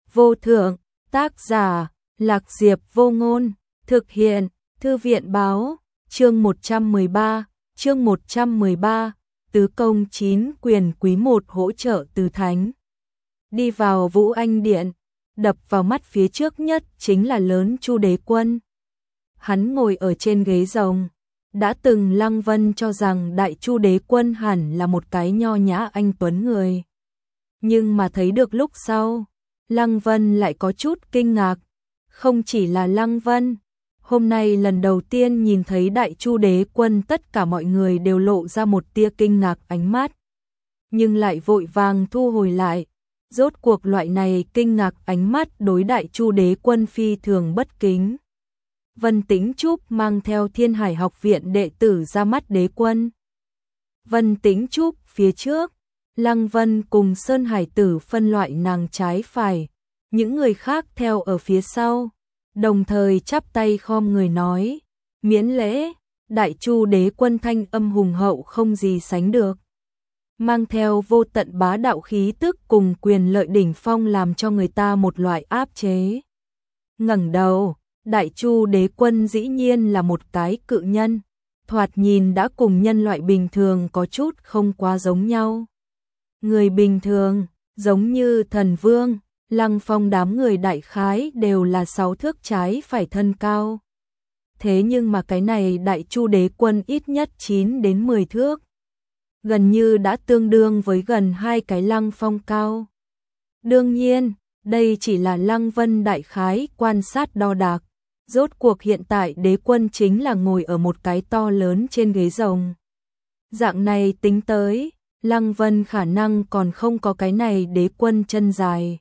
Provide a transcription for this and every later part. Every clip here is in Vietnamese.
vô thượng, tác giả, Lạc Diệp Vô Ngôn, thực hiện, Thư viện báo, chương 113, tứ công 9 quyền quý 1 hỗ trợ từ thánh. Đi vào Vũ Anh Điện, đập vào mắt phía trước nhất chính là lớn Chu Đế Quân. Hắn ngồi ở trên ghế rồng. Đã từng Lăng Vân cho rằng Đại Chu Đế Quân hẳn là một cái nho nhã anh tuấn người. Nhưng mà thấy được lúc sau, Lăng Vân lại có chút kinh ngạc. Không chỉ là Lăng Vân, hôm nay lần đầu tiên nhìn thấy Đại Chu Đế Quân tất cả mọi người đều lộ ra một tia kinh ngạc ánh mắt. Nhưng lại vội vàng thu hồi lại. Rốt cuộc loại này kinh ngạc ánh mắt đối Đại Chu Đế Quân phi thường bất kính. Vân Tĩnh Trúc mang theo Thiên Hải Học viện đệ tử ra mắt đế quân. Vân Tĩnh Trúc phía trước, Lăng Vân cùng Sơn Hải Tử phân loại nàng trái phải, những người khác theo ở phía sau, đồng thời chắp tay khom người nói, miễn lễ. Đại Chu Đế Quân thanh âm hùng hậu không gì sánh được, mang theo vô tận bá đạo khí tức cùng quyền lợi đỉnh phong làm cho người ta một loại áp chế. Ngẩng đầu, Đại Chu Đế Quân dĩ nhiên là một cái cự nhân, thoạt nhìn đã cùng nhân loại bình thường có chút không quá giống nhau. Người bình thường, giống như Thần Vương, Lăng Phong đám người đại khái đều là 6 thước trái phải thân cao. Thế nhưng mà cái này Đại Chu Đế Quân ít nhất 9 đến 10 thước. Gần như đã tương đương với gần 2 cái Lăng Phong cao. Đương nhiên, đây chỉ là Lăng Vân đại khái quan sát đo đạc. Rốt cuộc hiện tại đế quân chính là ngồi ở một cái to lớn trên ghế rồng. Dạng này tính tới, Lăng Vân khả năng còn không có cái này đế quân chân dài.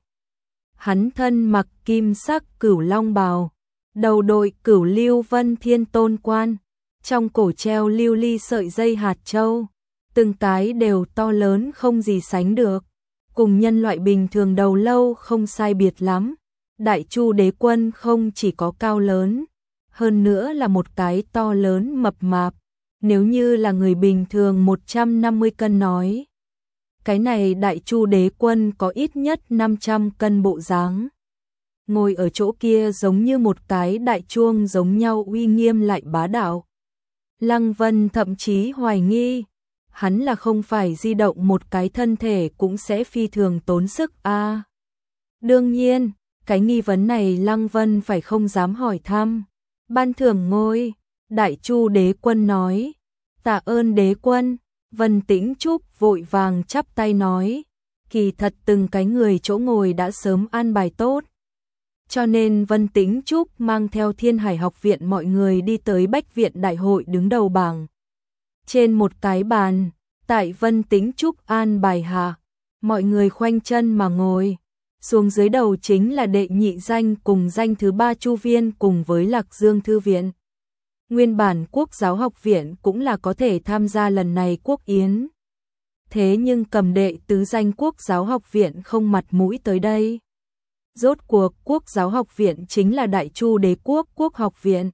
Hắn thân mặc kim sắc cửu long bào, đầu đội cửu lưu vân thiên tôn quan, trong cổ treo lưu ly sợi dây hạt châu, từng cái đều to lớn không gì sánh được, cùng nhân loại bình thường đầu lâu không sai biệt lắm. Đại Chu Đế Quân không chỉ có cao lớn, hơn nữa là một cái to lớn mập mạp, nếu như là người bình thường 150 cân nói. Cái này Đại Chu Đế Quân có ít nhất 500 cân bộ dáng. Ngồi ở chỗ kia giống như một cái đại chuông giống nhau uy nghiêm lại bá đạo. Lăng Vân thậm chí hoài nghi, hắn là không phải di động một cái thân thể cũng sẽ phi thường tốn sức a. Đương nhiên, cái nghi vấn này Lăng Vân phải không dám hỏi thăm. Ban thưởng ngôi, Đại Chu Đế Quân nói, tạ ơn đế quân. Vân Tĩnh Trúc vội vàng chắp tay nói, kỳ thật từng cái người chỗ ngồi đã sớm an bài tốt. Cho nên Vân Tĩnh Trúc mang theo Thiên Hải Học viện mọi người đi tới Bách Viện Đại hội đứng đầu bảng. Trên một cái bàn, tại Vân Tĩnh Trúc an bài hạ, mọi người khoanh chân mà ngồi. Xuống dưới đầu chính là đệ nhị danh cùng danh thứ 3 Chu Viên cùng với Lạc Dương Thư Viện. Nguyên bản Quốc giáo học viện cũng là có thể tham gia lần này quốc yến. Thế nhưng cầm đệ tứ danh Quốc giáo học viện không mặt mũi tới đây. Rốt cuộc Quốc giáo học viện chính là Đại Chu Đế Quốc Quốc học viện.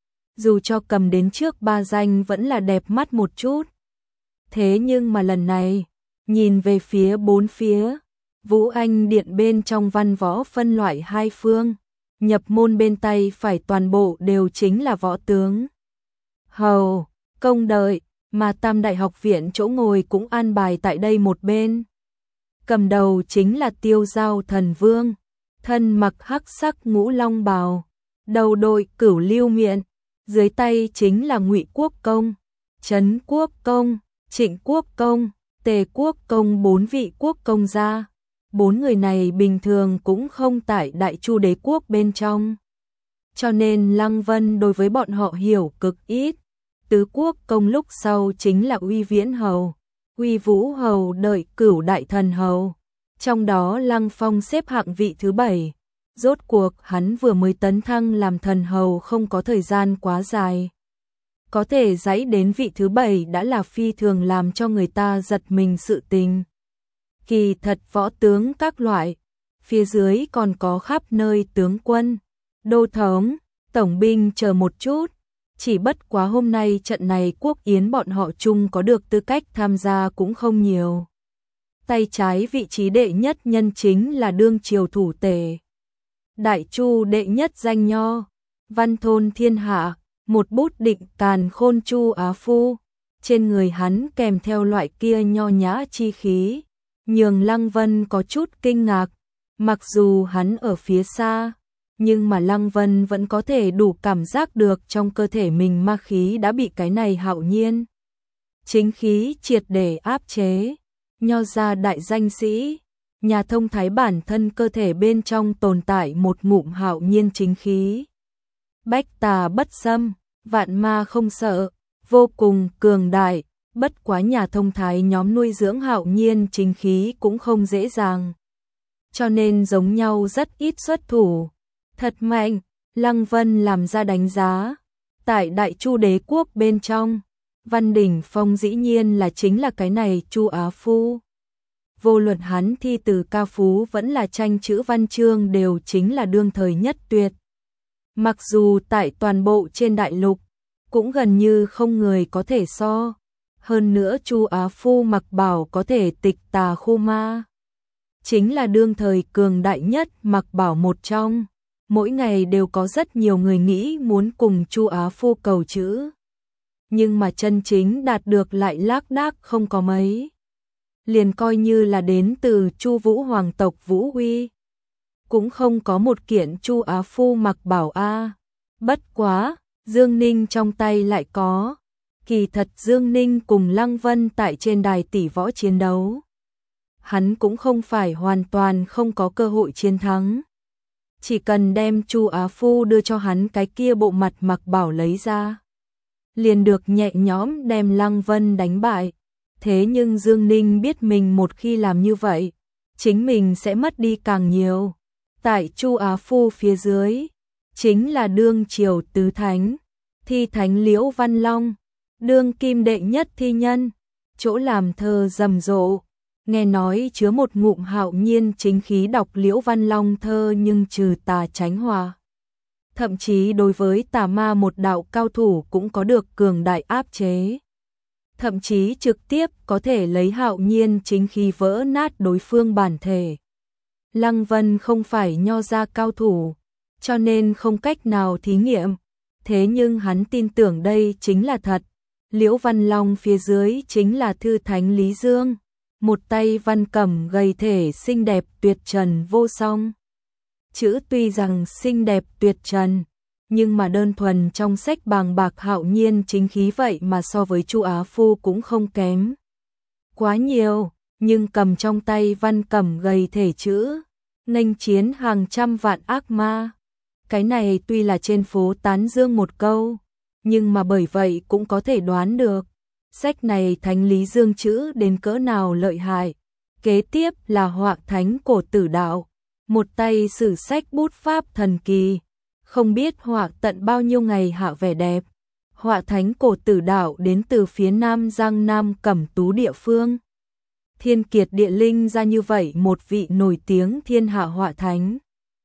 Dù cho cầm đến trước 3 danh vẫn là đẹp mắt một chút. Thế nhưng mà lần này, nhìn về phía 4 phía, Vũ Anh Điện bên trong văn võ phân loại 2 phương, nhập môn bên tay phải toàn bộ đều chính là võ tướng. Hầu, công đợi, mà Tam Đại học viện chỗ ngồi cũng an bài tại đây một bên. Cầm đầu chính là Tiêu Giao Thần Vương, thân mặc hắc sắc ngũ long bào, đầu đội cửu lưu miện, dưới tay chính là Ngụy Quốc Công, Trấn Quốc Công, Trịnh Quốc Công, Tề Quốc Công, 4 vị quốc công gia. 4 người này bình thường cũng không tại Đại Chu Đế Quốc bên trong. Cho nên Lăng Vân đối với bọn họ hiểu cực ít. Tứ Quốc Công lúc sau chính là Uy Viễn Hầu, Uy Vũ Hầu đợi Cửu Đại Thần Hầu. Trong đó Lăng Phong xếp hạng vị thứ 7. Rốt cuộc hắn vừa mới tấn thăng làm thần hầu không có thời gian quá dài. Có thể giãy đến vị thứ 7 đã là phi thường làm cho người ta giật mình sự tình. Kỳ thật võ tướng các loại, phía dưới còn có khắp nơi tướng quân, đô thống, tổng binh chờ một chút. Chỉ bất quá hôm nay trận này quốc yến bọn họ chung có được tư cách tham gia cũng không nhiều. Tay trái vị trí đệ nhất nhân chính là đương triều thủ tể, Đại Chu đệ nhất danh nho, văn thôn thiên hạ, một bút định càn khôn Chu Á Phu. Trên người hắn kèm theo loại kia nho nhã chi khí, nhường Lăng Vân có chút kinh ngạc. Mặc dù hắn ở phía xa, nhưng mà Lăng Vân vẫn có thể đủ cảm giác được trong cơ thể mình ma khí đã bị cái này hạo nhiên chính khí triệt để áp chế. Nho gia đại danh sĩ, nhà thông thái bản thân cơ thể bên trong tồn tại một ngụm hạo nhiên chính khí. Bách tà bất xâm, vạn ma không sợ, vô cùng cường đại, bất quá nhà thông thái nhóm nuôi dưỡng hạo nhiên chính khí cũng không dễ dàng. Cho nên giống nhau rất ít xuất thủ. Thật mạnh, Lăng Vân làm ra đánh giá. Tại Đại Chu đế quốc bên trong, Văn Đỉnh Phong dĩ nhiên là chính là cái này Chu Á Phu. Vô luận hắn thi từ ca phú vẫn là tranh chữ văn chương đều chính là đương thời nhất tuyệt. Mặc dù tại toàn bộ trên đại lục, cũng gần như không người có thể so. Hơn nữa Chu Á Phu mặc bảo có thể tịch tà khu ma. Chính là đương thời cường đại nhất mặc bảo một trong. Mỗi ngày đều có rất nhiều người nghĩ muốn cùng Chu Á Phu cầu chữ. Nhưng mà chân chính đạt được lại lác đác không có mấy. Liền coi như là đến từ Chu Vũ hoàng tộc Vũ Huy, cũng không có một kiện Chu Á Phu mặc bảo a. Bất quá, Dương Ninh trong tay lại có. Kỳ thật Dương Ninh cùng Lăng Vân tại trên đài tỷ võ chiến đấu, hắn cũng không phải hoàn toàn không có cơ hội chiến thắng. Chỉ cần đem Chu Á Phu đưa cho hắn cái kia bộ mặt mặc bảo lấy ra, liền được nhẹ nhõm đem Lăng Vân đánh bại. Thế nhưng Dương Ninh biết mình một khi làm như vậy, chính mình sẽ mất đi càng nhiều. Tại Chu Á Phu phía dưới, chính là đương triều tứ thánh, thi thánh Liễu Văn Long, đương kim đệ nhất thi nhân, chỗ làm thơ rầm rộ. Nghe nói chứa một ngụm hạo nhiên chính khí đọc Liễu Văn Long thơ nhưng trừ tà tránh hòa. Thậm chí đối với tà ma một đạo cao thủ cũng có được cường đại áp chế. Thậm chí trực tiếp có thể lấy hạo nhiên chính khí vỡ nát đối phương bản thể. Lăng Vân không phải nho gia cao thủ, cho nên không cách nào thí nghiệm. Thế nhưng hắn tin tưởng đây chính là thật. Liễu Văn Long phía dưới chính là thư thánh Lý Dương. Một tay văn cẩm gầy thể xinh đẹp tuyệt trần vô song. Chữ tuy rằng xinh đẹp tuyệt trần, nhưng mà đơn thuần trong sách bàng bạc hạo nhiên chính khí vậy mà so với Chu Á Phu cũng không kém quá nhiều, nhưng cầm trong tay văn cẩm gầy thể chữ, nghênh chiến hàng trăm vạn ác ma. Cái này tuy là trên phố tán dương một câu, nhưng mà bởi vậy cũng có thể đoán được sách này thánh Lý Dương chữ đến cỡ nào lợi hại. Kế tiếp là họa thánh cổ tử đạo, một tay sử sách bút pháp thần kỳ, không biết họa tận bao nhiêu ngày hạ vẻ đẹp. Họa thánh cổ tử đạo đến từ phía Nam Giang Nam Cẩm Tú địa phương. Thiên kiệt địa linh ra như vậy một vị nổi tiếng thiên hạ họa thánh.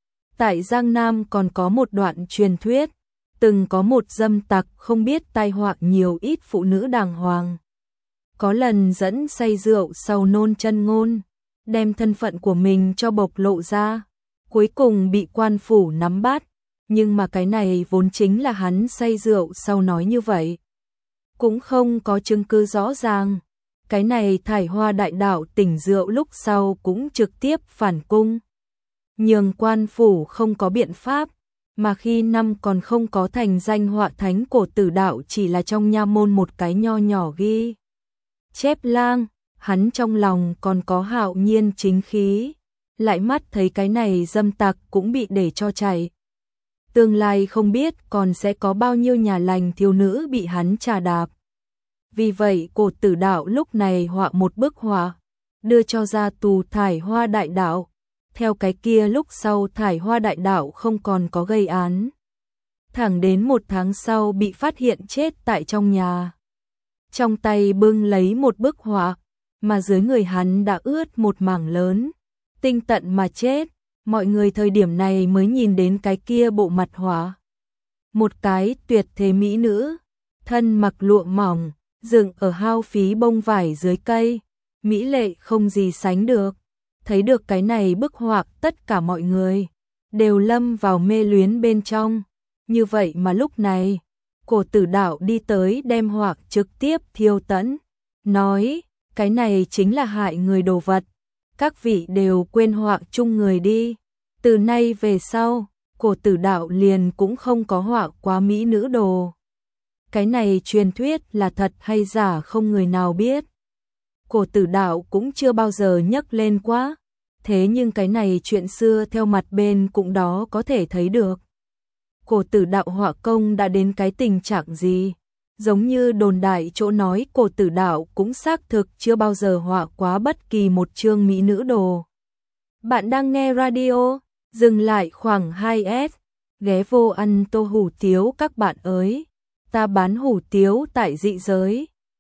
Tại Giang Nam còn có một đoạn truyền thuyết, từng có một dâm tặc không biết tai họa nhiều ít phụ nữ đàng hoàng. Có lần dẫn say rượu sau nôn chân ngôn, đem thân phận của mình cho bộc lộ ra, cuối cùng bị quan phủ nắm bắt. Nhưng mà cái này vốn chính là hắn say rượu sau nói như vậy, cũng không có chứng cứ rõ ràng. Cái này Thải Hoa đại đạo tỉnh rượu lúc sau cũng trực tiếp phản cung, nhường quan phủ không có biện pháp. Mà khi năm còn không có thành danh họa thánh cổ tử đạo chỉ là trong nha môn một cái nho nhỏ ghi chép lang, hắn trong lòng còn có hạo nhiên chính khí, lại mắt thấy cái này dâm tặc cũng bị để cho chạy. Tương lai không biết còn sẽ có bao nhiêu nhà lành thiếu nữ bị hắn trà đạp. Vì vậy cổ tử đạo lúc này họa một bức họa, đưa cho ra tù Thải Hoa đại đạo. Theo cái kia lúc sau Thải Hoa đại đạo không còn có gây án. Thẳng đến một tháng sau bị phát hiện chết tại trong nhà. Trong tay bưng lấy một bức họa, mà dưới người hắn đã ướt một mảng lớn, tinh tận mà chết. Mọi người thời điểm này mới nhìn đến cái kia bộ mặt họa. Một cái tuyệt thế mỹ nữ, thân mặc lụa mỏng, dựng ở hao phí bông vải dưới cây, mỹ lệ không gì sánh được. Thấy được cái này bức họa tất cả mọi người đều lâm vào mê luyến bên trong. Như vậy mà lúc này, Cổ Tử Đạo đi tới đem họa trực tiếp thiêu tẫn, nói, cái này chính là hại người đồ vật, các vị đều quên họa chung người đi. Từ nay về sau, Cổ Tử Đạo liền cũng không có họa quá mỹ nữ đồ. Cái này truyền thuyết là thật hay giả không người nào biết. Cổ Tử Đạo cũng chưa bao giờ nhắc lên quá, thế nhưng cái này chuyện xưa theo mặt bên cũng đó có thể thấy được. Cổ Tử Đạo họa công đã đến cái tình trạng gì? Giống như đồn đại chỗ nói Cổ Tử Đạo cũng xác thực chưa bao giờ họa quá bất kỳ một chương mỹ nữ đồ. Bạn đang nghe radio, dừng lại khoảng 2S, ghé vô ăn tô hủ tiếu các bạn ơi. Ta bán hủ tiếu tại dị giới.